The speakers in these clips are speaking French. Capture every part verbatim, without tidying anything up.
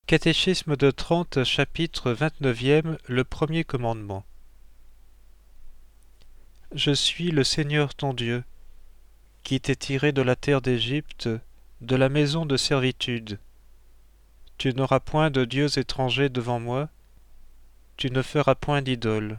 Catéchisme de Trente, chapitre vingt-neuvième, le premier commandement. Je suis le Seigneur ton Dieu, qui t'ai tiré de la terre d'Égypte, de la maison de servitude. Tu n'auras point de dieux étrangers devant moi, tu ne feras point d'idole.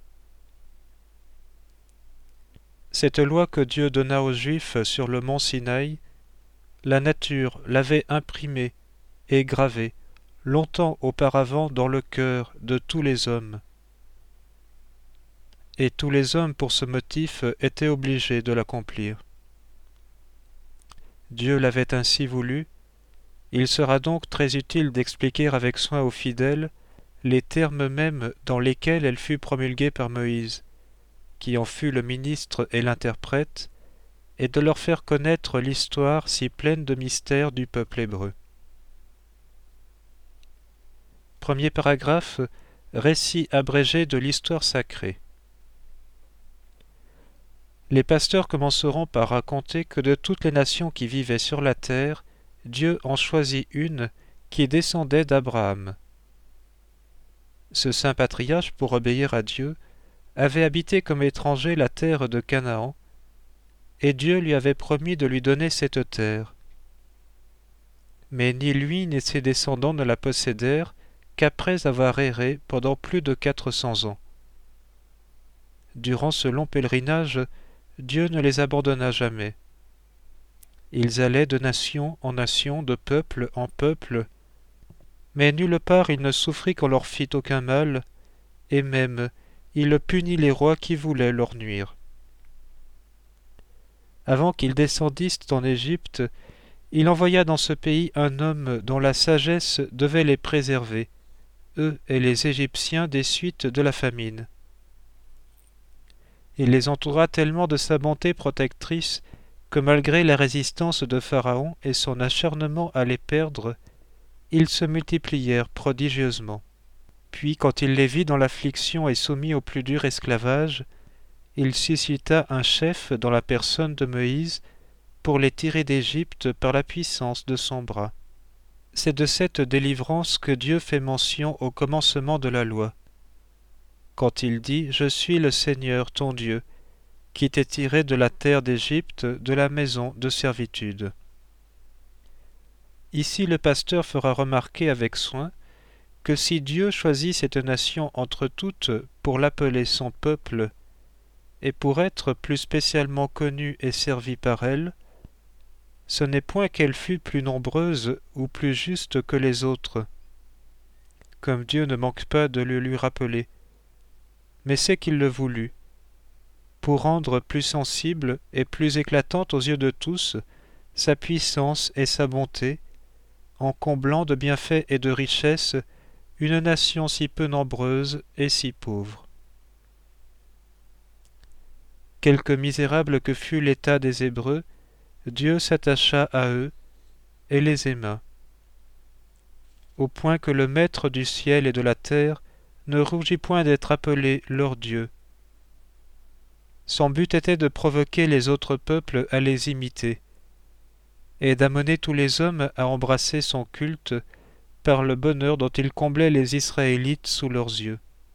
Cette loi que Dieu donna aux Juifs sur le mont Sinaï, la nature l'avait imprimée et gravée longtemps auparavant dans le cœur de tous les hommes. Et tous les hommes pour ce motif étaient obligés de l'accomplir. Dieu l'avait ainsi voulu, il sera donc très utile d'expliquer avec soin aux fidèles les termes mêmes dans lesquels elle fut promulguée par Moïse, qui en fut le ministre et l'interprète, et de leur faire connaître l'histoire si pleine de mystères du peuple hébreu. Premier paragraphe, récit abrégé de l'histoire sacrée. Les pasteurs commenceront par raconter que de toutes les nations qui vivaient sur la terre, Dieu en choisit une qui descendait d'Abraham. Ce saint patriarche, pour obéir à Dieu, avait habité comme étranger la terre de Canaan, et Dieu lui avait promis de lui donner cette terre. Mais ni lui ni ses descendants ne la possédèrent qu'après avoir erré pendant plus de quatre cents ans. Durant ce long pèlerinage, Dieu ne les abandonna jamais. Ils allaient de nation en nation, de peuple en peuple, mais nulle part il ne souffrit qu'on leur fît aucun mal, et même il punit les rois qui voulaient leur nuire. Avant qu'ils descendissent en Égypte, il envoya dans ce pays un homme dont la sagesse devait les préserver, eux et les Égyptiens des suites de la famine. Il les entoura tellement de sa bonté protectrice que malgré la résistance de Pharaon et son acharnement à les perdre, ils se multiplièrent prodigieusement. Puis, quand il les vit dans l'affliction et soumis au plus dur esclavage, il suscita un chef dans la personne de Moïse pour les tirer d'Égypte par la puissance de son bras. C'est de cette délivrance que Dieu fait mention au commencement de la loi, quand il dit « Je suis le Seigneur ton Dieu, qui t'ai tiré de la terre d'Égypte, de la maison de servitude. » Ici le pasteur fera remarquer avec soin que si Dieu choisit cette nation entre toutes pour l'appeler son peuple, et pour être plus spécialement connue et servie par elle, ce n'est point qu'elle fût plus nombreuse ou plus juste que les autres, comme Dieu ne manque pas de le lui rappeler, mais c'est qu'il le voulut, pour rendre plus sensible et plus éclatante aux yeux de tous sa puissance et sa bonté, en comblant de bienfaits et de richesses une nation si peu nombreuse et si pauvre. Quelque misérable que fût l'état des Hébreux, Dieu s'attacha à eux et les aima, au point que le Maître du ciel et de la terre ne rougit point d'être appelé leur Dieu. Son but était de provoquer les autres peuples à les imiter, et d'amener tous les hommes à embrasser son culte par le bonheur dont il comblait les Israélites sous leurs yeux.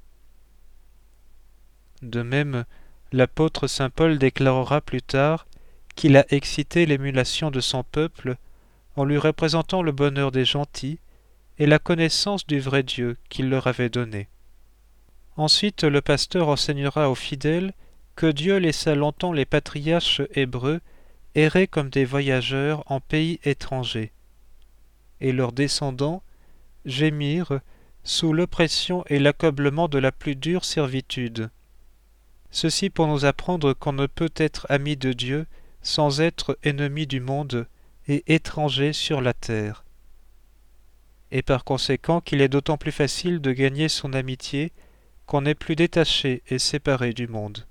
De même, l'apôtre saint Paul déclarera plus tard qu'il a excité l'émulation de son peuple en lui représentant le bonheur des gentils et la connaissance du vrai Dieu qu'il leur avait donné. Ensuite, le pasteur enseignera aux fidèles que Dieu laissa longtemps les patriarches hébreux errer comme des voyageurs en pays étrangers, et leurs descendants gémirent sous l'oppression et l'accablement de la plus dure servitude. Ceci pour nous apprendre qu'on ne peut être ami de Dieu sans être ennemi du monde et étranger sur la terre, et par conséquent qu'il est d'autant plus facile de gagner son amitié qu'on est plus détaché et séparé du monde.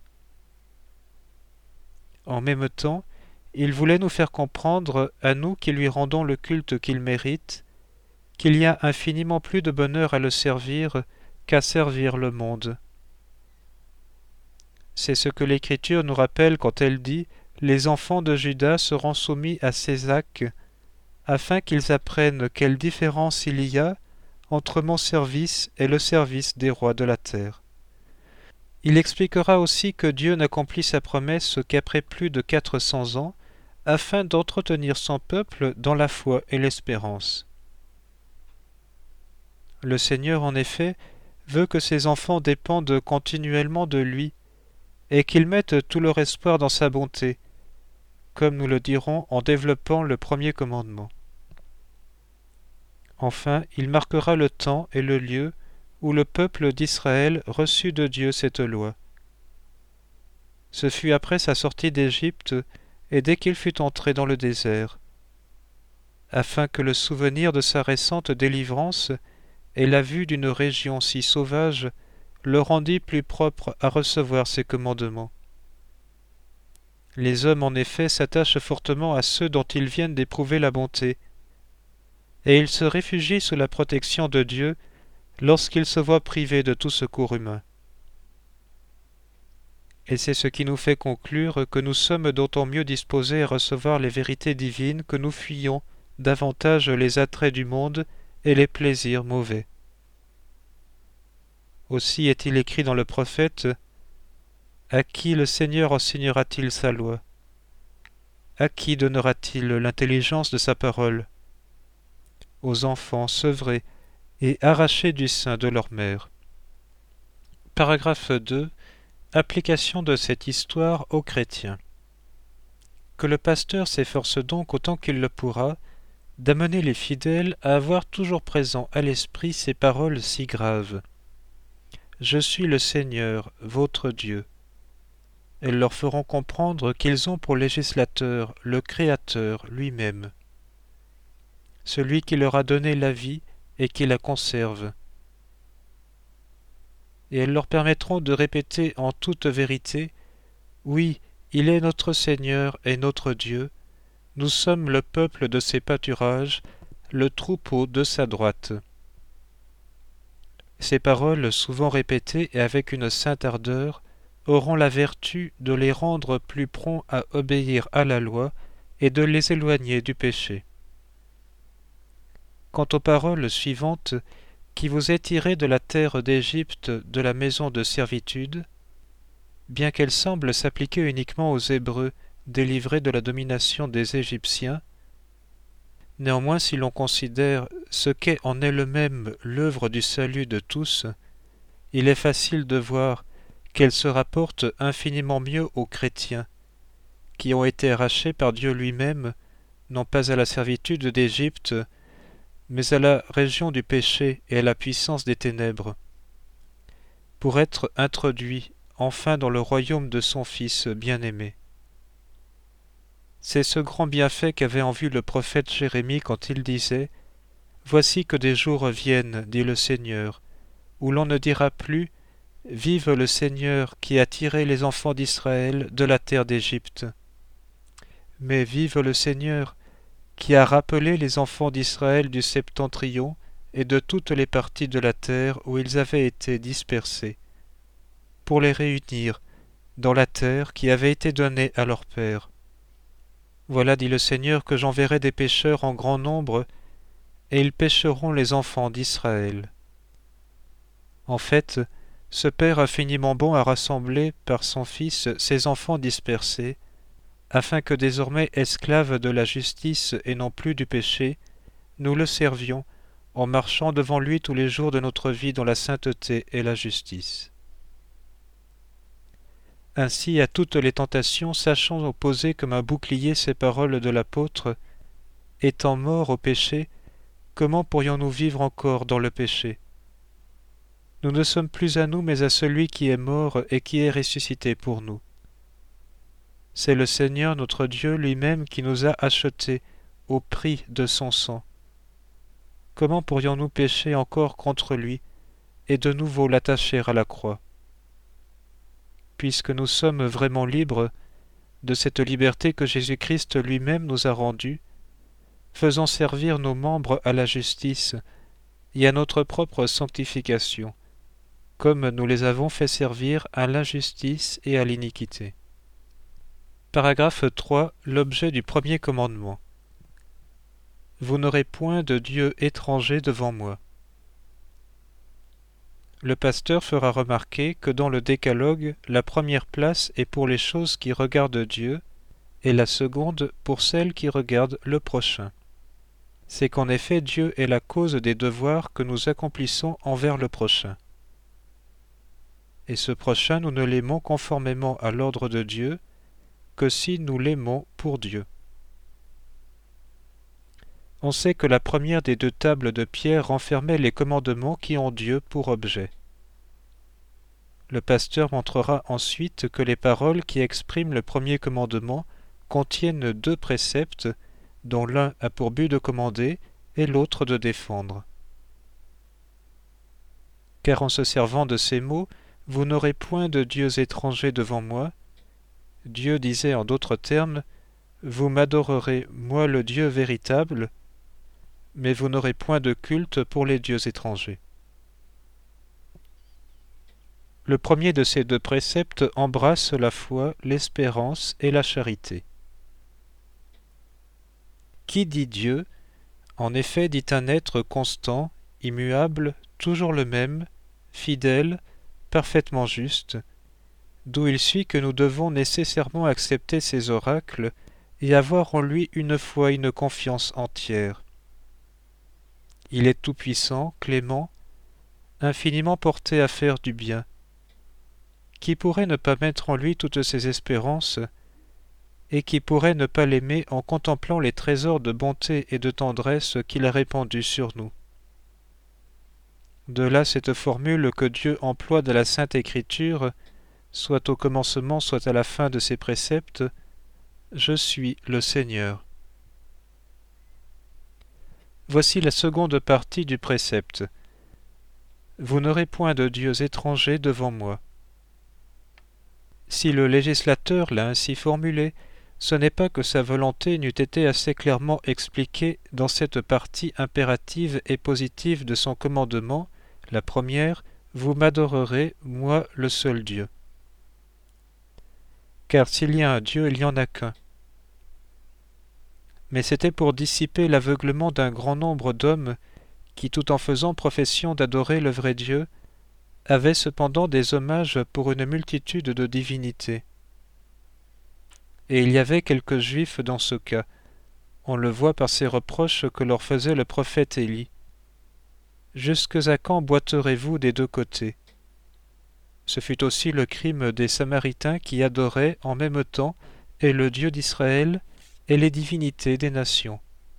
En même temps, il voulait nous faire comprendre, à nous qui lui rendons le culte qu'il mérite, qu'il y a infiniment plus de bonheur à le servir qu'à servir le monde. C'est ce que l'Écriture nous rappelle quand elle dit « Les enfants de Juda seront soumis à Césac, afin qu'ils apprennent quelle différence il y a entre mon service et le service des rois de la terre. Il expliquera aussi que Dieu n'accomplit sa promesse qu'après plus de quatre cents ans, afin d'entretenir son peuple dans la foi et l'espérance. Le Seigneur, en effet, veut que ses enfants dépendent continuellement de lui, et qu'ils mettent tout leur espoir dans sa bonté, comme nous le dirons en développant le premier commandement. Enfin, il marquera le temps et le lieu où le peuple d'Israël reçut de Dieu cette loi. Ce fut après sa sortie d'Égypte et dès qu'il fut entré dans le désert, afin que le souvenir de sa récente délivrance et la vue d'une région si sauvage le rendit plus propre à recevoir ses commandements. Les hommes, en effet, s'attachent fortement à ceux dont ils viennent d'éprouver la bonté, et ils se réfugient sous la protection de Dieu lorsqu'ils se voient privés de tout secours humain. Et c'est ce qui nous fait conclure que nous sommes d'autant mieux disposés à recevoir les vérités divines que nous fuyons davantage les attraits du monde et les plaisirs mauvais. Aussi est-il écrit dans le prophète : à qui le Seigneur enseignera-t-il sa loi? À qui donnera-t-il l'intelligence de sa parole? Aux enfants sevrés et arrachés du sein de leur mère. Paragraphe deux. Application de cette histoire aux chrétiens. Que le pasteur s'efforce donc autant qu'il le pourra d'amener les fidèles à avoir toujours présent à l'esprit ces paroles si graves. Je suis le Seigneur, votre Dieu. Elles leur feront comprendre qu'ils ont pour législateur le Créateur lui-même, celui qui leur a donné la vie et qui la conserve. Et elles leur permettront de répéter en toute vérité : oui, il est notre Seigneur et notre Dieu, nous sommes le peuple de ses pâturages, le troupeau de sa droite. Ces paroles, souvent répétées et avec une sainte ardeur, auront la vertu de les rendre plus prompts à obéir à la loi et de les éloigner du péché. Quant aux paroles suivantes, qui vous est tiré de la terre d'Égypte, de la maison de servitude, bien qu'elles semblent s'appliquer uniquement aux Hébreux délivrés de la domination des Égyptiens, néanmoins si l'on considère ce qu'est en elle-même l'œuvre du salut de tous, il est facile de voir qu'elles se rapportent infiniment mieux aux chrétiens, qui ont été arrachés par Dieu lui-même, non pas à la servitude d'Égypte, mais à la région du péché et à la puissance des ténèbres, pour être introduits enfin dans le royaume de son Fils bien-aimé. C'est ce grand bienfait qu'avait en vue le prophète Jérémie quand il disait : « Voici que des jours viennent, dit le Seigneur, où l'on ne dira plus : Vive le Seigneur qui a tiré les enfants d'Israël de la terre d'Égypte. Mais vive le Seigneur qui a rappelé les enfants d'Israël du septentrion et de toutes les parties de la terre où ils avaient été dispersés, pour les réunir dans la terre qui avait été donnée à leur père. Voilà, dit le Seigneur, que j'enverrai des pécheurs en grand nombre, et ils pécheront les enfants d'Israël. » En fait, ce Père infiniment bon a rassemblé par son Fils ses enfants dispersés, afin que désormais esclaves de la justice et non plus du péché, nous le servions en marchant devant lui tous les jours de notre vie dans la sainteté et la justice. Ainsi, à toutes les tentations, sachons opposer comme un bouclier ces paroles de l'apôtre : « Étant morts au péché, comment pourrions-nous vivre encore dans le péché ? Nous ne sommes plus à nous, mais à celui qui est mort et qui est ressuscité pour nous. C'est le Seigneur notre Dieu lui-même qui nous a achetés au prix de son sang. Comment pourrions-nous pécher encore contre lui et de nouveau l'attacher à la croix ? Puisque nous sommes vraiment libres de cette liberté que Jésus-Christ lui-même nous a rendue, faisons servir nos membres à la justice et à notre propre sanctification, comme nous les avons fait servir à l'injustice et à l'iniquité. Paragraphe trois. L'objet du premier commandement. Vous n'aurez point de Dieu étranger devant moi. le pasteur fera remarquer que dans le décalogue, la première place est pour les choses qui regardent Dieu, et la seconde pour celles qui regardent le prochain. C'est qu'en effet Dieu est la cause des devoirs que nous accomplissons envers le prochain. Et ce prochain, nous ne l'aimons conformément à l'ordre de Dieu que si nous l'aimons pour Dieu. On sait que la première des deux tables de pierre renfermait les commandements qui ont Dieu pour objet. Le pasteur montrera ensuite que les paroles qui expriment le premier commandement contiennent deux préceptes, dont l'un a pour but de commander et l'autre de défendre. Car en se servant de ces mots, vous n'aurez point de dieux étrangers devant moi. Dieu disait en d'autres termes, vous m'adorerez, moi le Dieu véritable, mais vous n'aurez point de culte pour les dieux étrangers. Le premier de ces deux préceptes embrasse la foi, l'espérance et la charité. Qui dit Dieu, en effet dit un être constant, immuable, toujours le même, fidèle, parfaitement juste, d'où il suit que nous devons nécessairement accepter ses oracles et avoir en lui une foi et une confiance entière. Il est tout-puissant, clément, infiniment porté à faire du bien. Qui pourrait ne pas mettre en lui toutes ses espérances, et qui pourrait ne pas l'aimer en contemplant les trésors de bonté et de tendresse qu'il a répandus sur nous? De là cette formule que Dieu emploie dans la Sainte Écriture, soit au commencement, soit à la fin de ses préceptes, « Je suis le Seigneur ». Voici la seconde partie du précepte. Vous n'aurez point de dieux étrangers devant moi. Si le législateur l'a ainsi formulé, ce n'est pas que sa volonté n'eût été assez clairement expliquée dans cette partie impérative et positive de son commandement, la première, vous m'adorerez, moi le seul Dieu. Car s'il y a un Dieu, il n'y en a qu'un. Mais c'était pour dissiper l'aveuglement d'un grand nombre d'hommes qui, tout en faisant profession d'adorer le vrai Dieu, avaient cependant des hommages pour une multitude de divinités. Et il y avait quelques Juifs dans ce cas. On le voit par ces reproches que leur faisait le prophète Élie. « Jusques à quand boiterez-vous des deux côtés ?» Ce fut aussi le crime des Samaritains qui adoraient en même temps et le Dieu d'Israël et les divinités des nations.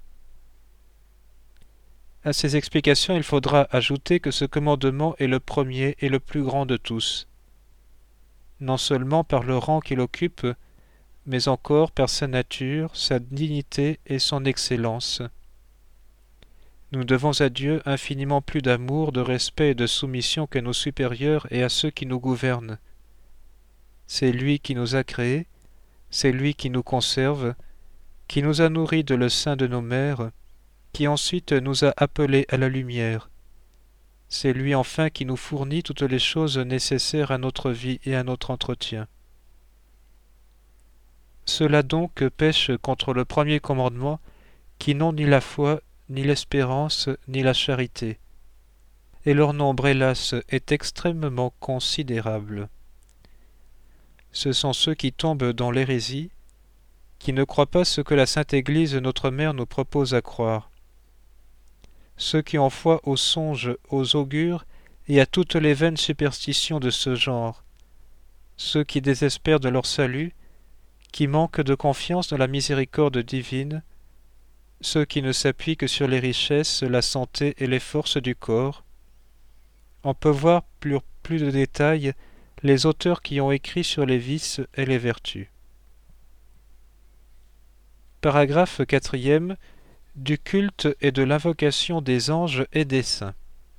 À ces explications, il faudra ajouter que ce commandement est le premier et le plus grand de tous, non seulement par le rang qu'il occupe, mais encore par sa nature, sa dignité et son excellence. Nous devons à Dieu infiniment plus d'amour, de respect et de soumission qu'à nos supérieurs et à ceux qui nous gouvernent. C'est lui qui nous a créés, c'est lui qui nous conserve, qui nous a nourris de le sein de nos mères, qui ensuite nous a appelés à la lumière. C'est lui enfin qui nous fournit toutes les choses nécessaires à notre vie et à notre entretien. Ceux-là donc pêchent contre le premier commandement, qui n'ont ni la foi, ni l'espérance, ni la charité. Et leur nombre, hélas, est extrêmement considérable. Ce sont ceux qui tombent dans l'hérésie, qui ne croient pas ce que la Sainte Église, notre Mère, nous propose à croire. Ceux qui ont foi aux songes, aux augures et à toutes les vaines superstitions de ce genre. Ceux qui désespèrent de leur salut, qui manquent de confiance dans la miséricorde divine, ceux qui ne s'appuient que sur les richesses, la santé et les forces du corps. On peut voir plus, plus de détails les auteurs qui ont écrit sur les vices et les vertus. Paragraphe quatrième. Du culte et de l'invocation des anges et des saints.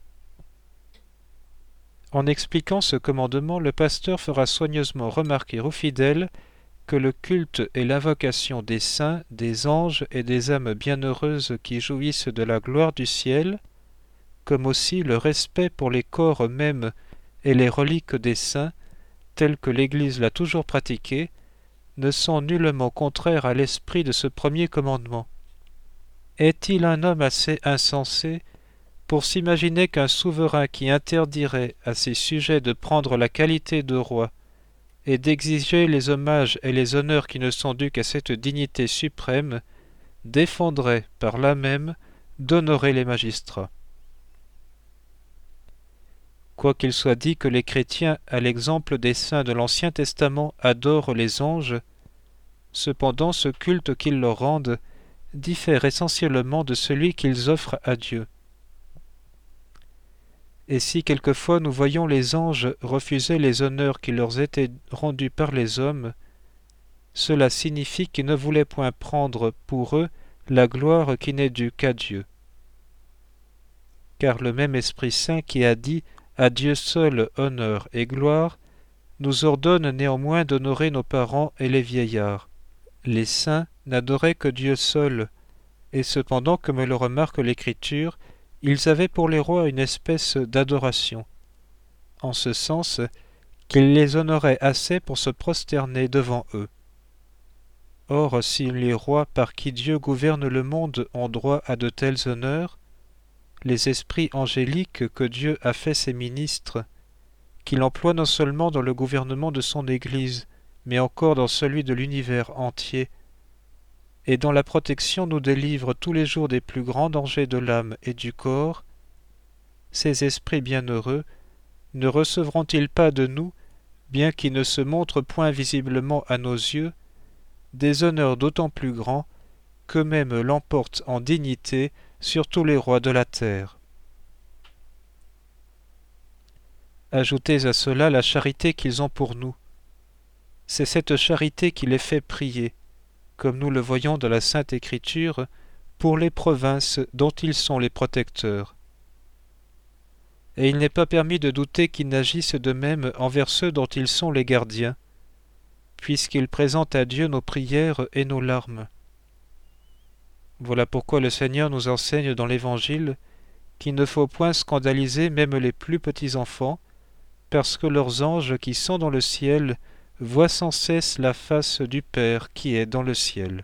En expliquant ce commandement, le pasteur fera soigneusement remarquer aux fidèles que le culte et l'invocation des saints, des anges et des âmes bienheureuses qui jouissent de la gloire du ciel, comme aussi le respect pour les corps mêmes et les reliques des saints, tels que l'Église l'a toujours pratiqué, ne sont nullement contraires à l'esprit de ce premier commandement. Est-il un homme assez insensé pour s'imaginer qu'un souverain qui interdirait à ses sujets de prendre la qualité de roi et d'exiger les hommages et les honneurs qui ne sont dus qu'à cette dignité suprême, défendrait par là même d'honorer les magistrats. Quoiqu'il soit dit que les chrétiens, à l'exemple des saints de l'Ancien Testament, adorent les anges, cependant ce culte qu'ils leur rendent diffère essentiellement de celui qu'ils offrent à Dieu. Et si quelquefois nous voyons les anges refuser les honneurs qui leur étaient rendus par les hommes, cela signifie qu'ils ne voulaient point prendre pour eux la gloire qui n'est due qu'à Dieu. Car le même Esprit Saint qui a dit « à Dieu seul honneur et gloire » nous ordonne néanmoins d'honorer nos parents et les vieillards. Les saints n'adoraient que Dieu seul, et cependant, comme le remarque l'Écriture, ils avaient pour les rois une espèce d'adoration, en ce sens qu'ils les honoraient assez pour se prosterner devant eux. Or, si les rois par qui Dieu gouverne le monde ont droit à de tels honneurs, les esprits angéliques que Dieu a fait ses ministres, qu'il emploie non seulement dans le gouvernement de son Église, mais encore dans celui de l'univers entier, et dans la protection nous délivre tous les jours des plus grands dangers de l'âme et du corps, ces esprits bienheureux ne recevront-ils pas de nous, bien qu'ils ne se montrent point visiblement à nos yeux, des honneurs d'autant plus grands qu'eux-mêmes l'emportent en dignité sur tous les rois de la terre. Ajoutez à cela la charité qu'ils ont pour nous. C'est cette charité qui les fait prier, comme nous le voyons dans la Sainte Écriture, pour les provinces dont ils sont les protecteurs. Et il n'est pas permis de douter qu'ils n'agissent de même envers ceux dont ils sont les gardiens, puisqu'ils présentent à Dieu nos prières et nos larmes. Voilà pourquoi le Seigneur nous enseigne dans l'Évangile qu'il ne faut point scandaliser même les plus petits enfants, parce que leurs anges qui sont dans le ciel voient sans cesse la face du Père qui est dans le ciel.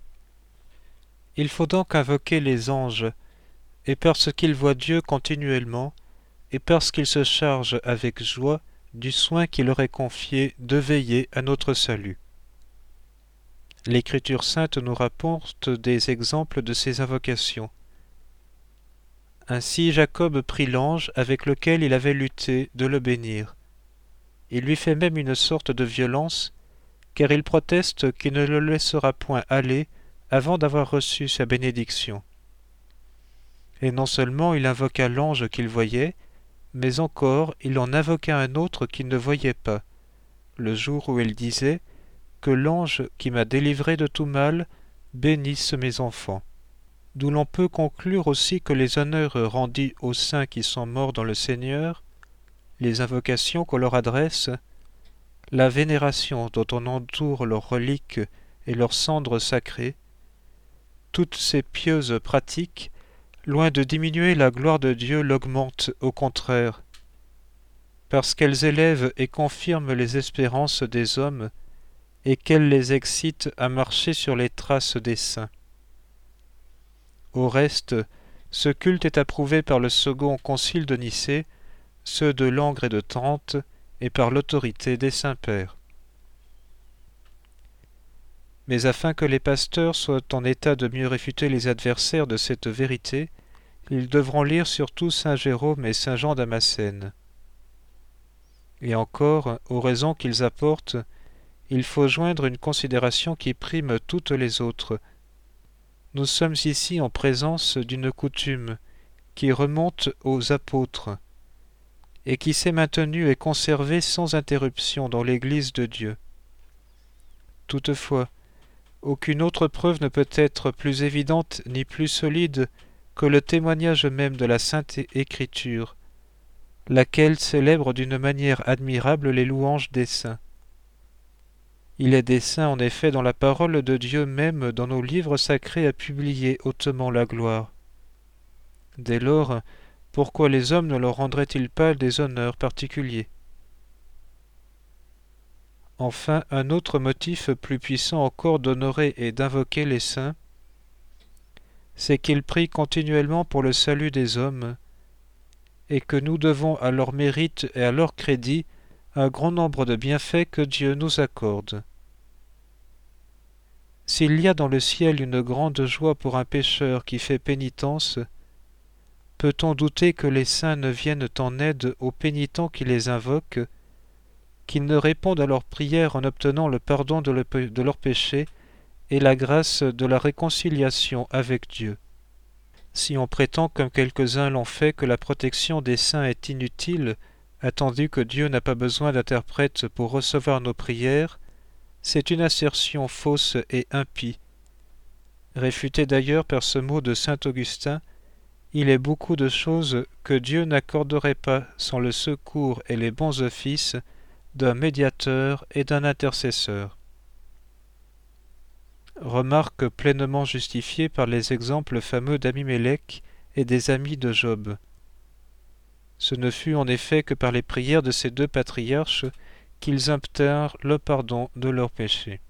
Il faut donc invoquer les anges, et parce qu'ils voient Dieu continuellement, et parce qu'ils se chargent avec joie du soin qui leur est confié de veiller à notre salut. L'Écriture sainte nous rapporte des exemples de ces invocations. Ainsi Jacob prie l'ange avec lequel il avait lutté de le bénir. Il lui fait même une sorte de violence, car il proteste qu'il ne le laissera point aller avant d'avoir reçu sa bénédiction. Et non seulement il invoqua l'ange qu'il voyait, mais encore il en invoqua un autre qu'il ne voyait pas, le jour où il disait « Que l'ange qui m'a délivré de tout mal bénisse mes enfants ». D'où l'on peut conclure aussi que les honneurs rendus aux saints qui sont morts dans le Seigneur, les invocations qu'on leur adresse, la vénération dont on entoure leurs reliques et leurs cendres sacrées, toutes ces pieuses pratiques, loin de diminuer la gloire de Dieu, l'augmentent au contraire, parce qu'elles élèvent et confirment les espérances des hommes et qu'elles les excitent à marcher sur les traces des saints. Au reste, ce culte est approuvé par le second concile de Nicée, ceux de Langres et de Trente, et par l'autorité des saints-pères. Mais afin que les pasteurs soient en état de mieux réfuter les adversaires de cette vérité, ils devront lire surtout saint Jérôme et saint Jean Damascène. Et encore, aux raisons qu'ils apportent, il faut joindre une considération qui prime toutes les autres. Nous sommes ici en présence d'une coutume qui remonte aux apôtres et qui s'est maintenue et conservée sans interruption dans l'Église de Dieu. Toutefois, aucune autre preuve ne peut être plus évidente ni plus solide que le témoignage même de la Sainte Écriture, laquelle célèbre d'une manière admirable les louanges des saints. Il est des saints en effet dont la parole de Dieu même dans nos livres sacrés a publié hautement la gloire. Dès lors, pourquoi les hommes ne leur rendraient-ils pas des honneurs particuliers? Enfin, un autre motif plus puissant encore d'honorer et d'invoquer les saints, c'est qu'ils prient continuellement pour le salut des hommes, et que nous devons à leur mérite et à leur crédit un grand nombre de bienfaits que Dieu nous accorde. S'il y a dans le ciel une grande joie pour un pécheur qui fait pénitence, peut-on douter que les saints ne viennent en aide aux pénitents qui les invoquent, qu'ils ne répondent à leurs prières en obtenant le pardon de, le, de leurs péchés et la grâce de la réconciliation avec Dieu? Si on prétend, comme quelques-uns l'ont fait, que la protection des saints est inutile, attendu que Dieu n'a pas besoin d'interprètes pour recevoir nos prières, c'est une assertion fausse et impie. Réfutée d'ailleurs par ce mot de saint Augustin, il est beaucoup de choses que Dieu n'accorderait pas sans le secours et les bons offices d'un médiateur et d'un intercesseur. Remarque pleinement justifiée par les exemples fameux d'Abimélec et des amis de Job. Ce ne fut en effet que par les prières de ces deux patriarches qu'ils obtinrent le pardon de leurs péchés.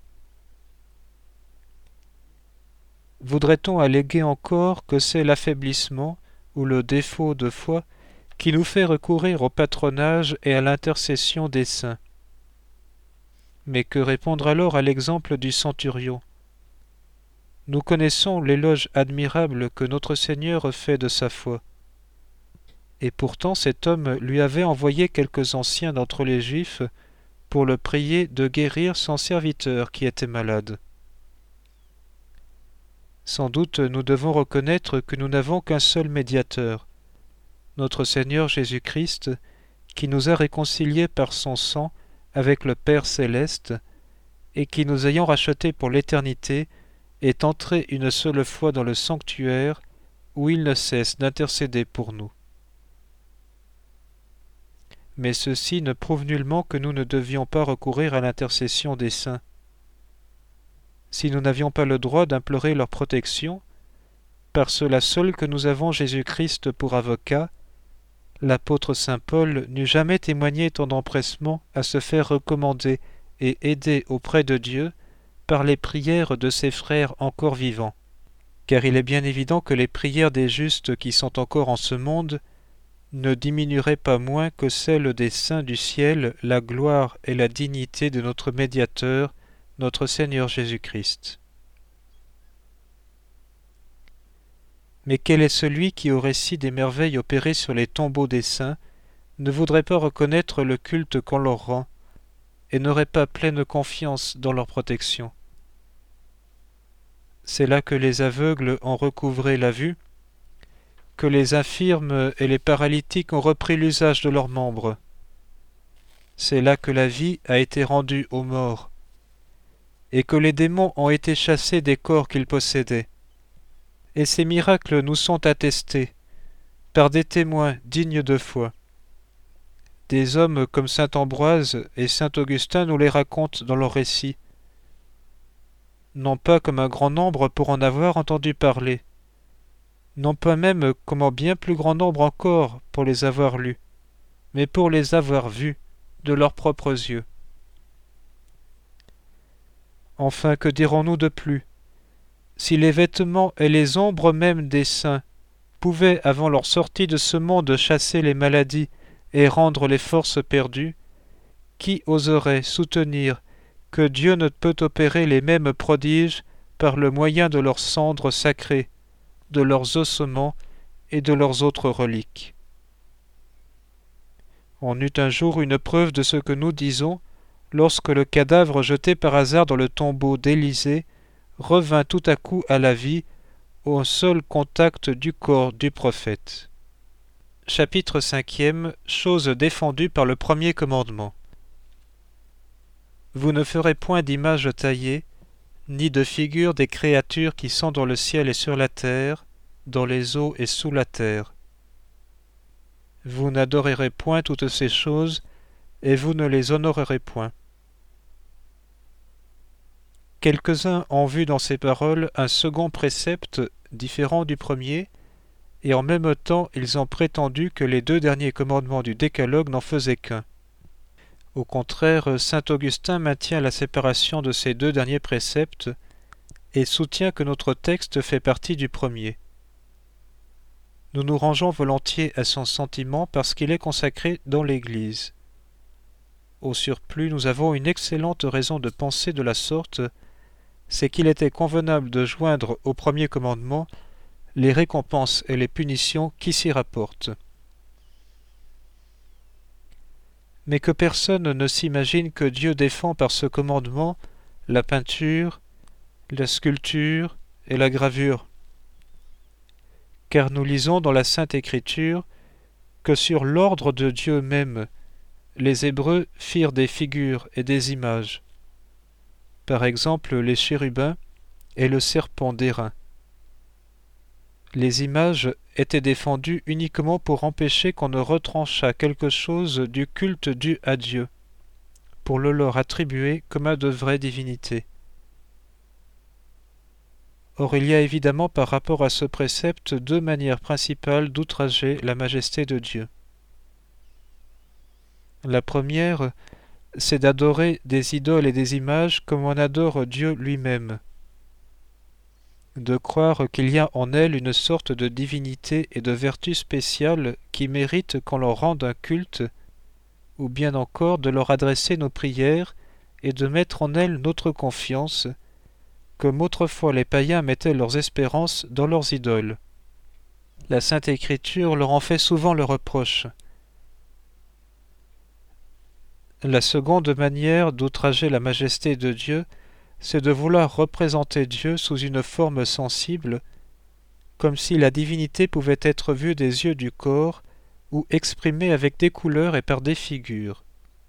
Voudrait-on alléguer encore que c'est l'affaiblissement ou le défaut de foi qui nous fait recourir au patronage et à l'intercession des saints? Mais que répondre alors à l'exemple du centurion? Nous connaissons l'éloge admirable que notre Seigneur fait de sa foi. Et pourtant cet homme lui avait envoyé quelques anciens d'entre les Juifs pour le prier de guérir son serviteur qui était malade. Sans doute nous devons reconnaître que nous n'avons qu'un seul médiateur, notre Seigneur Jésus-Christ, qui nous a réconciliés par son sang avec le Père céleste, et qui, nous ayant rachetés pour l'éternité, est entré une seule fois dans le sanctuaire, où il ne cesse d'intercéder pour nous. Mais ceci ne prouve nullement que nous ne devions pas recourir à l'intercession des saints. Si nous n'avions pas le droit d'implorer leur protection, par cela seul que nous avons Jésus-Christ pour avocat, l'apôtre saint Paul n'eût jamais témoigné tant d'empressement à se faire recommander et aider auprès de Dieu par les prières de ses frères encore vivants. Car il est bien évident que les prières des justes qui sont encore en ce monde ne diminueraient pas moins que celles des saints du ciel la gloire et la dignité de notre médiateur, notre Seigneur Jésus-Christ. Mais quel est celui qui aurait si des merveilles opérées sur les tombeaux des saints, ne voudrait pas reconnaître le culte qu'on leur rend, et n'aurait pas pleine confiance dans leur protection? C'est là que les aveugles ont recouvré la vue, que les infirmes et les paralytiques ont repris l'usage de leurs membres. C'est là que la vie a été rendue aux morts, et que les démons ont été chassés des corps qu'ils possédaient. Et ces miracles nous sont attestés par des témoins dignes de foi. Des hommes comme saint Ambroise et saint Augustin nous les racontent dans leurs récits, non pas comme un grand nombre pour en avoir entendu parler, non pas même comme en bien plus grand nombre encore pour les avoir lus, mais pour les avoir vus de leurs propres yeux. Enfin, que dirons-nous de plus? Si les vêtements et les ombres même des saints pouvaient, avant leur sortie de ce monde, chasser les maladies et rendre les forces perdues, qui oserait soutenir que Dieu ne peut opérer les mêmes prodiges par le moyen de leurs cendres sacrées, de leurs ossements et de leurs autres reliques? On eut un jour une preuve de ce que nous disons, lorsque le cadavre jeté par hasard dans le tombeau d'Élisée revint tout à coup à la vie au seul contact du corps du prophète. Chapitre cinquième. Choses défendues par le premier commandement. Vous ne ferez point d'image taillée, ni de figure des créatures qui sont dans le ciel et sur la terre, dans les eaux et sous la terre. Vous n'adorerez point toutes ces choses, et vous ne les honorerez point. Quelques-uns ont vu dans ces paroles un second précepte différent du premier, et en même temps ils ont prétendu que les deux derniers commandements du Décalogue n'en faisaient qu'un. Au contraire, saint Augustin maintient la séparation de ces deux derniers préceptes et soutient que notre texte fait partie du premier. nous nous rangeons volontiers à son sentiment parce qu'il est consacré dans l'Église. Au surplus, nous avons une excellente raison de penser de la sorte, c'est qu'il était convenable de joindre au premier commandement les récompenses et les punitions qui s'y rapportent. Mais que personne ne s'imagine que Dieu défend par ce commandement la peinture, la sculpture et la gravure. Car nous lisons dans la Sainte Écriture que sur l'ordre de Dieu même, les Hébreux firent des figures et des images. Par exemple, les chérubins et le serpent d'airain. Les images étaient défendues uniquement pour empêcher qu'on ne retranchât quelque chose du culte dû à Dieu, pour le leur attribuer comme à de vraies divinités. Or il y a évidemment par rapport à ce précepte deux manières principales d'outrager la majesté de Dieu. La première, c'est d'adorer des idoles et des images comme on adore Dieu lui-même, de croire qu'il y a en elles une sorte de divinité et de vertu spéciale qui mérite qu'on leur rende un culte, ou bien encore de leur adresser nos prières et de mettre en elles notre confiance, comme autrefois les païens mettaient leurs espérances dans leurs idoles. La Sainte Écriture leur en fait souvent le reproche. La seconde manière d'outrager la majesté de Dieu, c'est de vouloir représenter Dieu sous une forme sensible, comme si la divinité pouvait être vue des yeux du corps ou exprimée avec des couleurs et par des figures.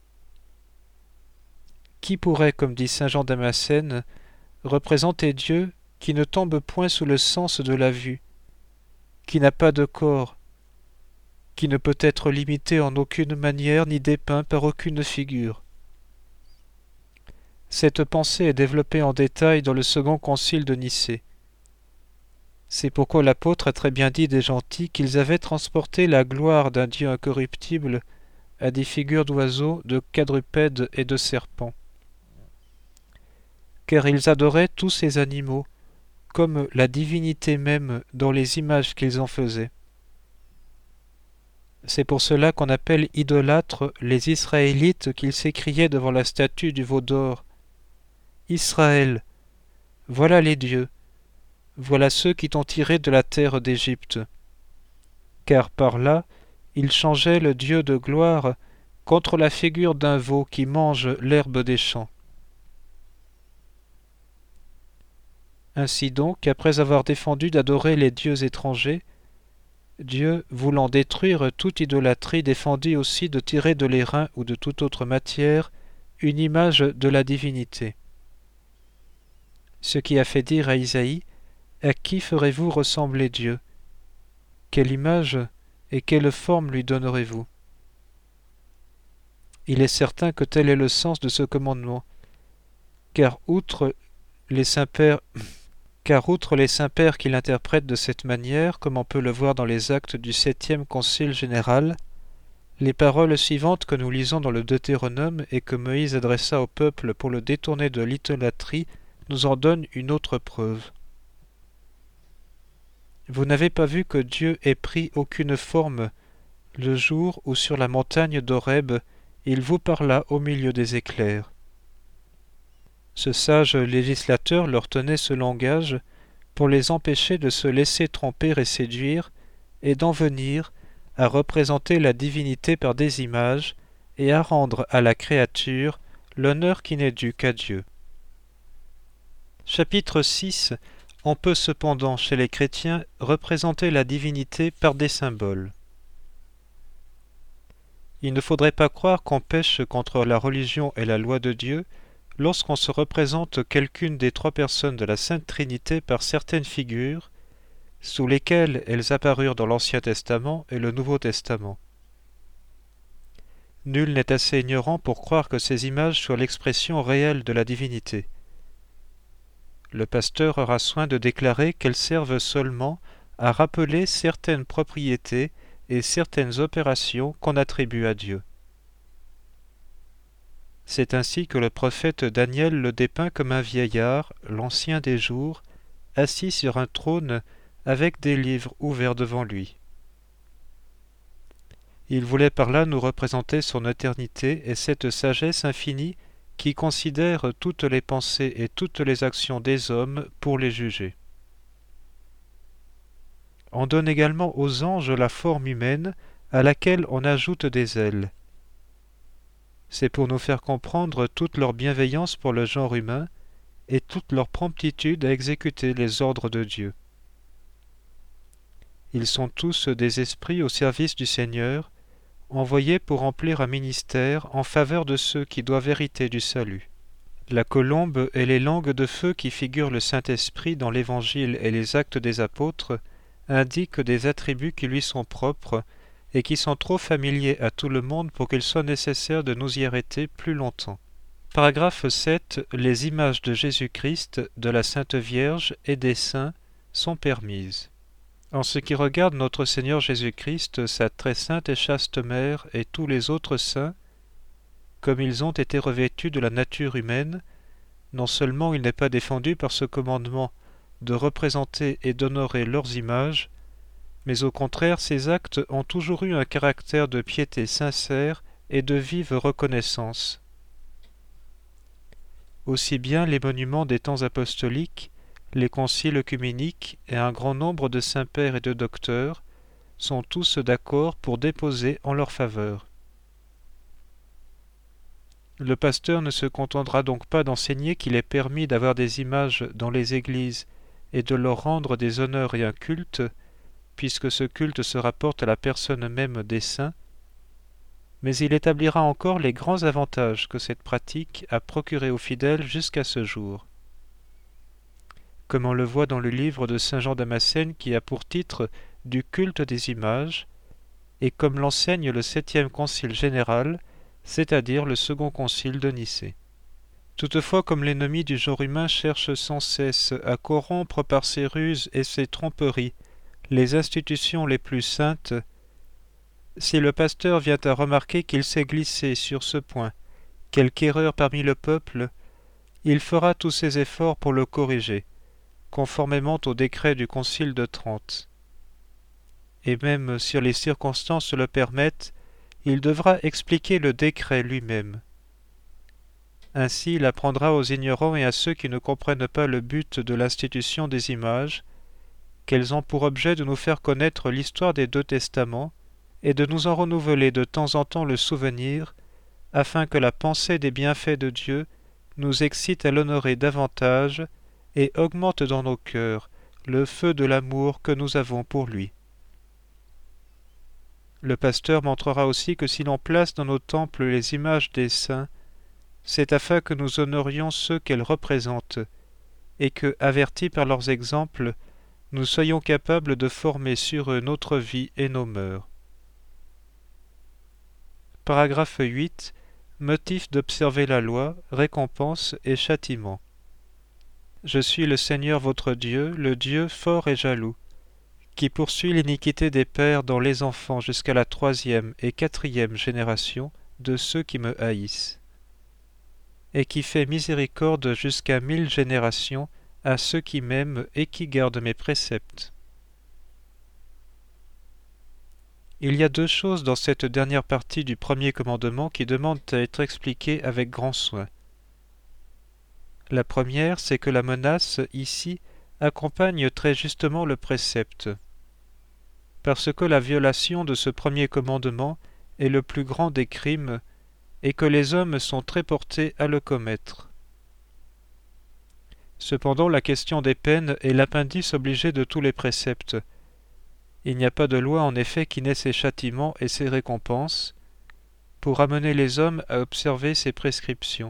Qui pourrait, comme dit saint Jean Damascène, représenter Dieu qui ne tombe point sous le sens de la vue, qui n'a pas de corps, qui ne peut être limité en aucune manière ni dépeint par aucune figure? Cette pensée est développée en détail dans le second concile de Nicée. C'est pourquoi l'apôtre a très bien dit des gentils qu'ils avaient transporté la gloire d'un Dieu incorruptible à des figures d'oiseaux, de quadrupèdes et de serpents. Car ils adoraient tous ces animaux, comme la divinité même dans les images qu'ils en faisaient. C'est pour cela qu'on appelle idolâtres les Israélites qu'ils s'écriaient devant la statue du veau d'or. Israël, voilà les dieux, voilà ceux qui t'ont tiré de la terre d'Égypte. Car par là, ils changeaient le Dieu de gloire contre la figure d'un veau qui mange l'herbe des champs. Ainsi donc, après avoir défendu d'adorer les dieux étrangers, Dieu, voulant détruire toute idolâtrie, défendit aussi de tirer de l'airain ou de toute autre matière une image de la divinité. Ce qui a fait dire à Isaïe, « À qui ferez-vous ressembler Dieu? Quelle image et quelle forme lui donnerez-vous » Il est certain que tel est le sens de ce commandement, car outre les saints-pères car outre les saints-pères qui l'interprètent de cette manière, comme on peut le voir dans les actes du septième concile général, les paroles suivantes que nous lisons dans le Deutéronome et que Moïse adressa au peuple pour le détourner de l'idolâtrie nous en donnent une autre preuve. Vous n'avez pas vu que Dieu ait pris aucune forme le jour où sur la montagne d'Horeb il vous parla au milieu des éclairs. Ce sage législateur leur tenait ce langage pour les empêcher de se laisser tromper et séduire, et d'en venir à représenter la divinité par des images et à rendre à la créature l'honneur qui n'est dû qu'à Dieu. Chapitre six. On peut cependant, chez les chrétiens, représenter la divinité par des symboles. Il ne faudrait pas croire qu'on pêche contre la religion et la loi de Dieu lorsqu'on se représente quelqu'une des trois personnes de la Sainte Trinité par certaines figures, sous lesquelles elles apparurent dans l'Ancien Testament et le Nouveau Testament. Nul n'est assez ignorant pour croire que ces images soient l'expression réelle de la divinité. Le pasteur aura soin de déclarer qu'elles servent seulement à rappeler certaines propriétés et certaines opérations qu'on attribue à Dieu. C'est ainsi que le prophète Daniel le dépeint comme un vieillard, l'ancien des jours, assis sur un trône avec des livres ouverts devant lui. Il voulait par là nous représenter son éternité et cette sagesse infinie qui considère toutes les pensées et toutes les actions des hommes pour les juger. On donne également aux anges la forme humaine à laquelle on ajoute des ailes. C'est pour nous faire comprendre toute leur bienveillance pour le genre humain et toute leur promptitude à exécuter les ordres de Dieu. Ils sont tous des esprits au service du Seigneur, envoyés pour remplir un ministère en faveur de ceux qui doivent hériter du salut. La colombe et les langues de feu qui figurent le Saint-Esprit dans l'Évangile et les Actes des Apôtres indiquent des attributs qui lui sont propres et qui sont trop familiers à tout le monde pour qu'il soit nécessaire de nous y arrêter plus longtemps. Paragraphe sept. Les images de Jésus-Christ, de la Sainte Vierge et des saints sont permises. En ce qui regarde notre Seigneur Jésus-Christ, sa très sainte et chaste mère et tous les autres saints, comme ils ont été revêtus de la nature humaine, non seulement il n'est pas défendu par ce commandement de représenter et d'honorer leurs images, mais au contraire ces actes ont toujours eu un caractère de piété sincère et de vive reconnaissance. Aussi bien les monuments des temps apostoliques, les conciles œcuméniques et un grand nombre de saints-pères et de docteurs sont tous d'accord pour déposer en leur faveur. Le pasteur ne se contentera donc pas d'enseigner qu'il est permis d'avoir des images dans les églises et de leur rendre des honneurs et un culte, puisque ce culte se rapporte à la personne même des saints, mais il établira encore les grands avantages que cette pratique a procurés aux fidèles jusqu'à ce jour. Comme on le voit dans le livre de saint Jean Damascène qui a pour titre « Du culte des images », et comme l'enseigne le septième concile général, c'est-à-dire le second concile de Nicée. Toutefois, comme l'ennemi du genre humain cherche sans cesse à corrompre par ses ruses et ses tromperies les institutions les plus saintes, si le pasteur vient à remarquer qu'il s'est glissé sur ce point quelque erreur parmi le peuple, il fera tous ses efforts pour le corriger, conformément au décret du Concile de Trente. Et même si les circonstances le permettent, il devra expliquer le décret lui-même. Ainsi il apprendra aux ignorants et à ceux qui ne comprennent pas le but de l'institution des images, qu'elles ont pour objet de nous faire connaître l'histoire des deux testaments et de nous en renouveler de temps en temps le souvenir, afin que la pensée des bienfaits de Dieu nous excite à l'honorer davantage et augmente dans nos cœurs le feu de l'amour que nous avons pour lui. Le pasteur montrera aussi que si l'on place dans nos temples les images des saints, c'est afin que nous honorions ceux qu'elles représentent, et que, avertis par leurs exemples, nous soyons capables de former sur eux notre vie et nos mœurs. Paragraphe huit. Motif d'observer la loi, récompense et châtiment. Je suis le Seigneur votre Dieu, le Dieu fort et jaloux, qui poursuit l'iniquité des pères dans les enfants jusqu'à la troisième et quatrième génération de ceux qui me haïssent, et qui fait miséricorde jusqu'à mille générations à ceux qui m'aiment et qui gardent mes préceptes. Il y a deux choses dans cette dernière partie du premier commandement qui demandent à être expliquées avec grand soin. La première, c'est que la menace, ici, accompagne très justement le précepte, parce que la violation de ce premier commandement est le plus grand des crimes, et que les hommes sont très portés à le commettre. Cependant, la question des peines est l'appendice obligé de tous les préceptes. Il n'y a pas de loi en effet qui n'ait ses châtiments et ses récompenses, pour amener les hommes à observer ses prescriptions.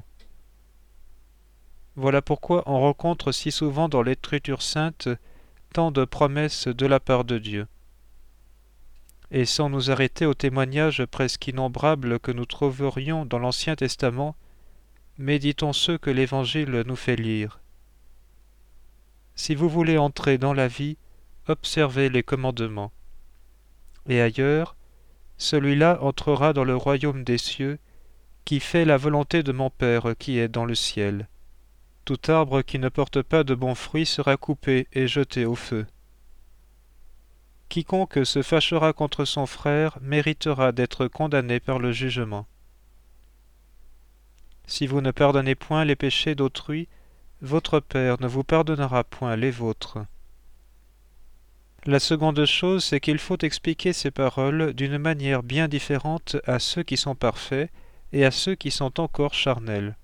Voilà pourquoi on rencontre si souvent dans l'Écriture sainte tant de promesses de la part de Dieu. Et sans nous arrêter aux témoignages presque innombrables que nous trouverions dans l'Ancien Testament, méditons ceux que l'Évangile nous fait lire. Si vous voulez entrer dans la vie, observez les commandements. Et ailleurs, celui-là entrera dans le royaume des cieux, qui fait la volonté de mon Père qui est dans le ciel. Tout arbre qui ne porte pas de bons fruits sera coupé et jeté au feu. Quiconque se fâchera contre son frère méritera d'être condamné par le jugement. Si vous ne pardonnez point les péchés d'autrui, votre Père ne vous pardonnera point les vôtres. La seconde chose, c'est qu'il faut expliquer ces paroles d'une manière bien différente à ceux qui sont parfaits et à ceux qui sont encore charnels.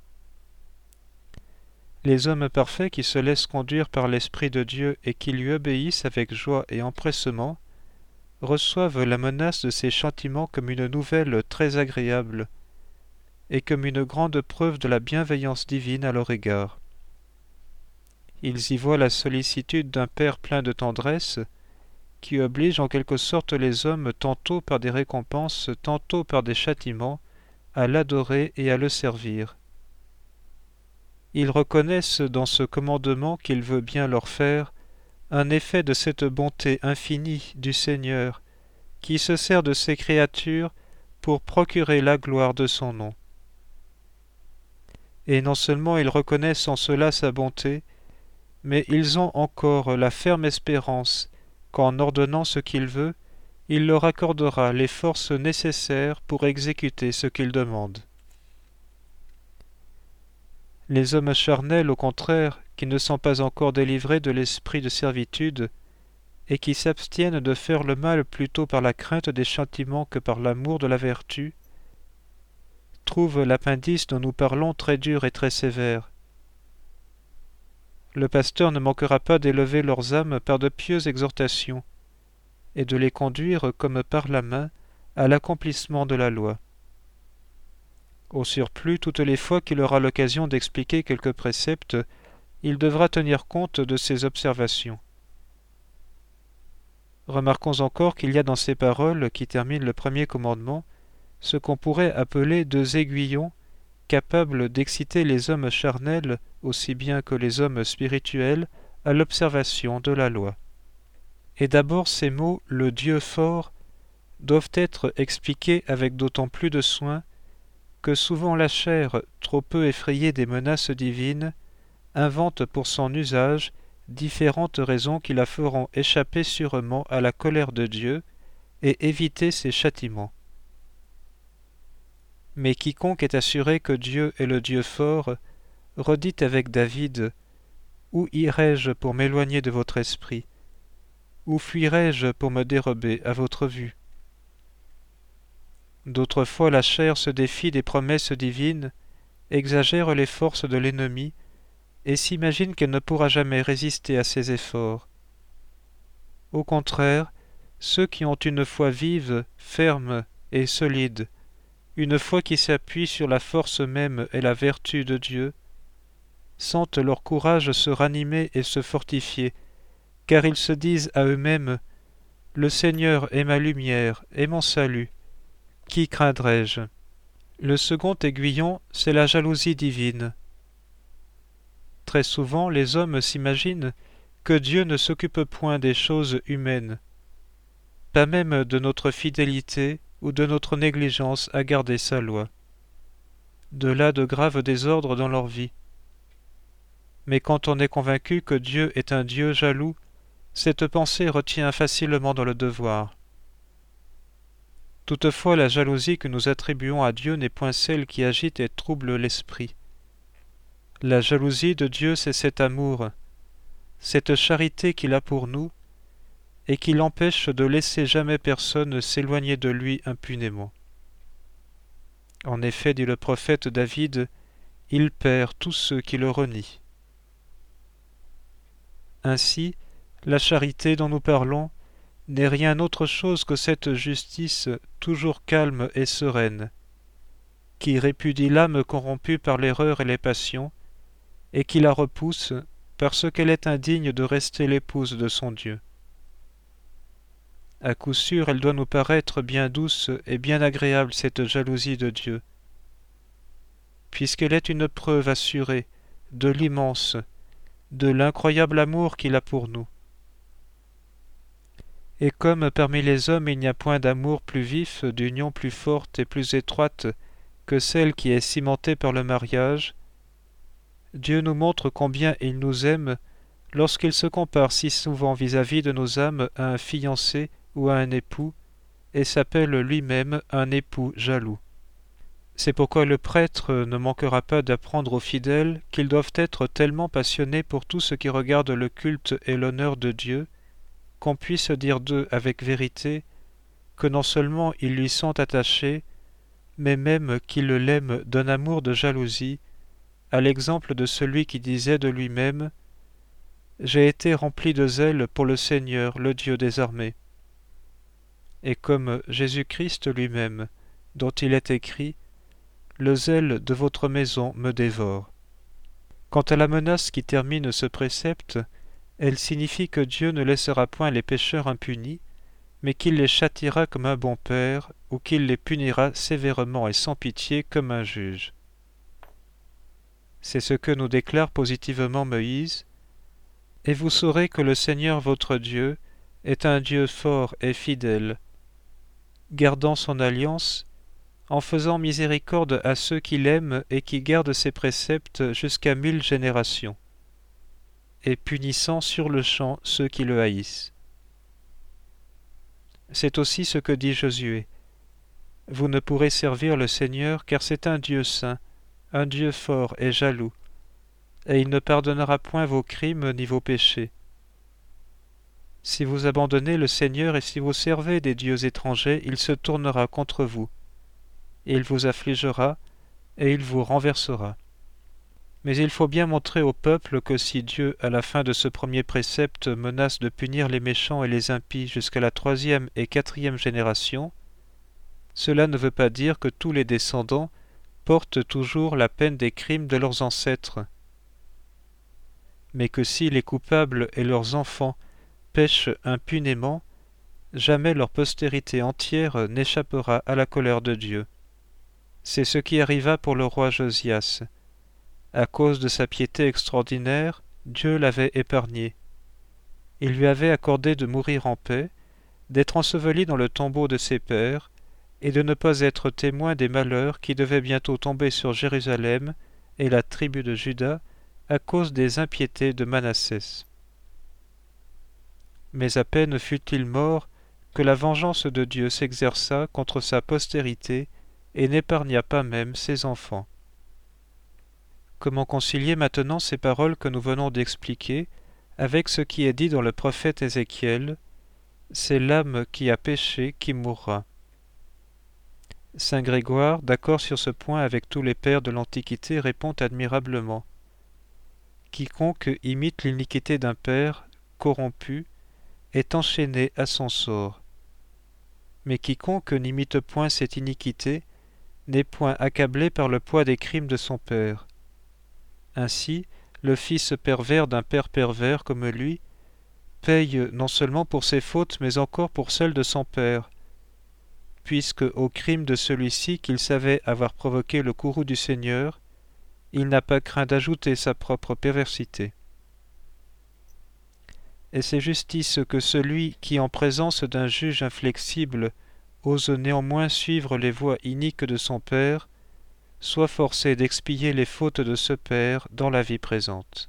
Les hommes parfaits qui se laissent conduire par l'Esprit de Dieu et qui lui obéissent avec joie et empressement reçoivent la menace de ces châtiments comme une nouvelle très agréable et comme une grande preuve de la bienveillance divine à leur égard. Ils y voient la sollicitude d'un Père plein de tendresse qui oblige en quelque sorte les hommes tantôt par des récompenses, tantôt par des châtiments, à l'adorer et à le servir. Ils reconnaissent dans ce commandement qu'il veut bien leur faire un effet de cette bonté infinie du Seigneur qui se sert de ses créatures pour procurer la gloire de son nom. Et non seulement ils reconnaissent en cela sa bonté, mais ils ont encore la ferme espérance qu'en ordonnant ce qu'il veut, il leur accordera les forces nécessaires pour exécuter ce qu'il demande. Les hommes charnels, au contraire, qui ne sont pas encore délivrés de l'esprit de servitude, et qui s'abstiennent de faire le mal plutôt par la crainte des châtiments que par l'amour de la vertu, trouvent l'appendice dont nous parlons très dur et très sévère. Le pasteur ne manquera pas d'élever leurs âmes par de pieuses exhortations, et de les conduire, comme par la main, à l'accomplissement de la loi. Au surplus, toutes les fois qu'il aura l'occasion d'expliquer quelques préceptes, il devra tenir compte de ces observations. Remarquons encore qu'il y a dans ces paroles qui terminent le premier commandement ce qu'on pourrait appeler deux aiguillons capables d'exciter les hommes charnels aussi bien que les hommes spirituels à l'observation de la loi. Et d'abord ces mots « le Dieu fort » doivent être expliqués avec d'autant plus de soin que souvent la chair, trop peu effrayée des menaces divines, invente pour son usage différentes raisons qui la feront échapper sûrement à la colère de Dieu et éviter ses châtiments. Mais quiconque est assuré que Dieu est le Dieu fort, redit avec David « Où irai-je pour m'éloigner de votre esprit? Où fuirai-je pour me dérober à votre vue ?» D'autres fois la chair se défie des promesses divines, exagère les forces de l'ennemi et s'imagine qu'elle ne pourra jamais résister à ses efforts. Au contraire, ceux qui ont une foi vive, ferme et solide, une foi qui s'appuie sur la force même et la vertu de Dieu, sentent leur courage se ranimer et se fortifier, car ils se disent à eux-mêmes « Le Seigneur est ma lumière et mon salut. Qui craindrai-je » Le second aiguillon, c'est la jalousie divine. Très souvent, les hommes s'imaginent que Dieu ne s'occupe point des choses humaines, pas même de notre fidélité ou de notre négligence à garder sa loi. De là de graves désordres dans leur vie. Mais quand on est convaincu que Dieu est un Dieu jaloux, cette pensée retient facilement dans le devoir. Toutefois, la jalousie que nous attribuons à Dieu n'est point celle qui agite et trouble l'esprit. La jalousie de Dieu, c'est cet amour, cette charité qu'il a pour nous, et qui l'empêche de laisser jamais personne s'éloigner de lui impunément. En effet, dit le prophète David, il perd tous ceux qui le renient. Ainsi, la charité dont nous parlons n'est rien autre chose que cette justice toujours calme et sereine, qui répudie l'âme corrompue par l'erreur et les passions, et qui la repousse parce qu'elle est indigne de rester l'épouse de son Dieu. À coup sûr, elle doit nous paraître bien douce et bien agréable cette jalousie de Dieu, puisqu'elle est une preuve assurée de l'immense, de l'incroyable amour qu'il a pour nous. Et comme parmi les hommes il n'y a point d'amour plus vif, d'union plus forte et plus étroite que celle qui est cimentée par le mariage, Dieu nous montre combien il nous aime lorsqu'il se compare si souvent vis-à-vis de nos âmes à un fiancé ou à un époux, et s'appelle lui-même un époux jaloux. C'est pourquoi le prêtre ne manquera pas d'apprendre aux fidèles qu'ils doivent être tellement passionnés pour tout ce qui regarde le culte et l'honneur de Dieu, qu'on puisse dire d'eux avec vérité que non seulement ils lui sont attachés, mais même qu'ils l'aiment d'un amour de jalousie, à l'exemple de celui qui disait de lui-même « J'ai été rempli de zèle pour le Seigneur, le Dieu des armées ». Et comme Jésus-Christ lui-même, dont il est écrit « Le zèle de votre maison me dévore ». Quant à la menace qui termine ce précepte, elle signifie que Dieu ne laissera point les pécheurs impunis, mais qu'il les châtiera comme un bon père, ou qu'il les punira sévèrement et sans pitié comme un juge. C'est ce que nous déclare positivement Moïse. « Et vous saurez que le Seigneur votre Dieu est un Dieu fort et fidèle, gardant son alliance, en faisant miséricorde à ceux qui l'aiment et qui gardent ses préceptes jusqu'à mille générations, et punissant sur-le-champ ceux qui le haïssent. » C'est aussi ce que dit Josué. « Vous ne pourrez servir le Seigneur, car c'est un Dieu saint, un Dieu fort et jaloux, et il ne pardonnera point vos crimes ni vos péchés. Si vous abandonnez le Seigneur et si vous servez des dieux étrangers, il se tournera contre vous. Il vous affligera et il vous renversera. » Mais il faut bien montrer au peuple que si Dieu, à la fin de ce premier précepte, menace de punir les méchants et les impies jusqu'à la troisième et quatrième génération, cela ne veut pas dire que tous les descendants portent toujours la peine des crimes de leurs ancêtres, mais que si les coupables et leurs enfants pêchent impunément, jamais leur postérité entière n'échappera à la colère de Dieu. C'est ce qui arriva pour le roi Josias. À cause de sa piété extraordinaire, Dieu l'avait épargné. Il lui avait accordé de mourir en paix, d'être enseveli dans le tombeau de ses pères, et de ne pas être témoin des malheurs qui devaient bientôt tomber sur Jérusalem et la tribu de Juda à cause des impiétés de Manassès. Mais à peine fut-il mort que la vengeance de Dieu s'exerça contre sa postérité et n'épargna pas même ses enfants. Comment concilier maintenant ces paroles que nous venons d'expliquer avec ce qui est dit dans le prophète Ézéchiel « C'est l'âme qui a péché qui mourra ». Saint Grégoire, d'accord sur ce point avec tous les pères de l'Antiquité, répond admirablement. Quiconque imite l'iniquité d'un père corrompu est enchaîné à son sort. Mais quiconque n'imite point cette iniquité n'est point accablé par le poids des crimes de son père. Ainsi, le fils pervers d'un père pervers comme lui paye non seulement pour ses fautes, mais encore pour celles de son père, puisque au crime de celui-ci qu'il savait avoir provoqué le courroux du Seigneur, il n'a pas craint d'ajouter sa propre perversité. Et c'est justice que celui qui, en présence d'un juge inflexible, ose néanmoins suivre les voies iniques de son père, soit forcé d'expier les fautes de ce père dans la vie présente.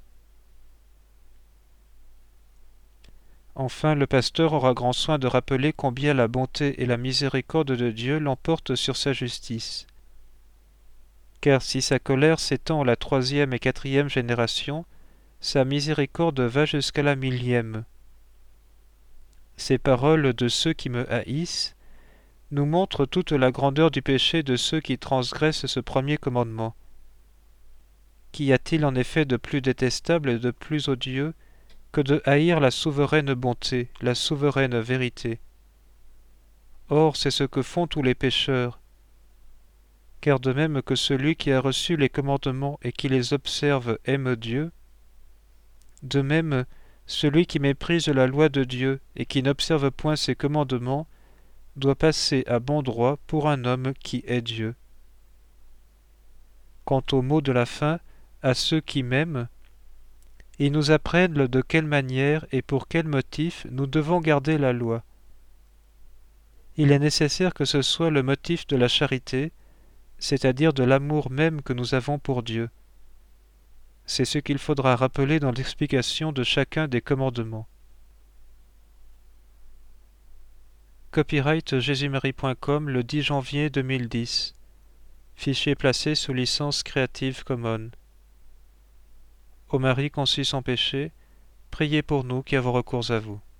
Enfin, le pasteur aura grand soin de rappeler combien la bonté et la miséricorde de Dieu l'emportent sur sa justice. Car si sa colère s'étend à la troisième et quatrième génération, sa miséricorde va jusqu'à la millième. Ces paroles de ceux qui me haïssent nous montrent toute la grandeur du péché de ceux qui transgressent ce premier commandement. Qu'y a-t-il en effet de plus détestable et de plus odieux que de haïr la souveraine bonté, la souveraine vérité? Or, c'est ce que font tous les pécheurs. Car de même que celui qui a reçu les commandements et qui les observe aime Dieu, de même celui qui méprise la loi de Dieu et qui n'observe point ses commandements doit passer à bon droit pour un homme qui est Dieu. Quant au mot de la fin, à ceux qui m'aiment, ils nous apprennent de quelle manière et pour quel motif nous devons garder la loi. Il est nécessaire que ce soit le motif de la charité, c'est-à-dire de l'amour même que nous avons pour Dieu. C'est ce qu'il faudra rappeler dans l'explication de chacun des commandements. Copyright jésus-marie point com le dix janvier deux mille dix. Fichier placé sous licence Creative Commons. Ô Marie conçue sans péché, priez pour nous qui avons recours à vous.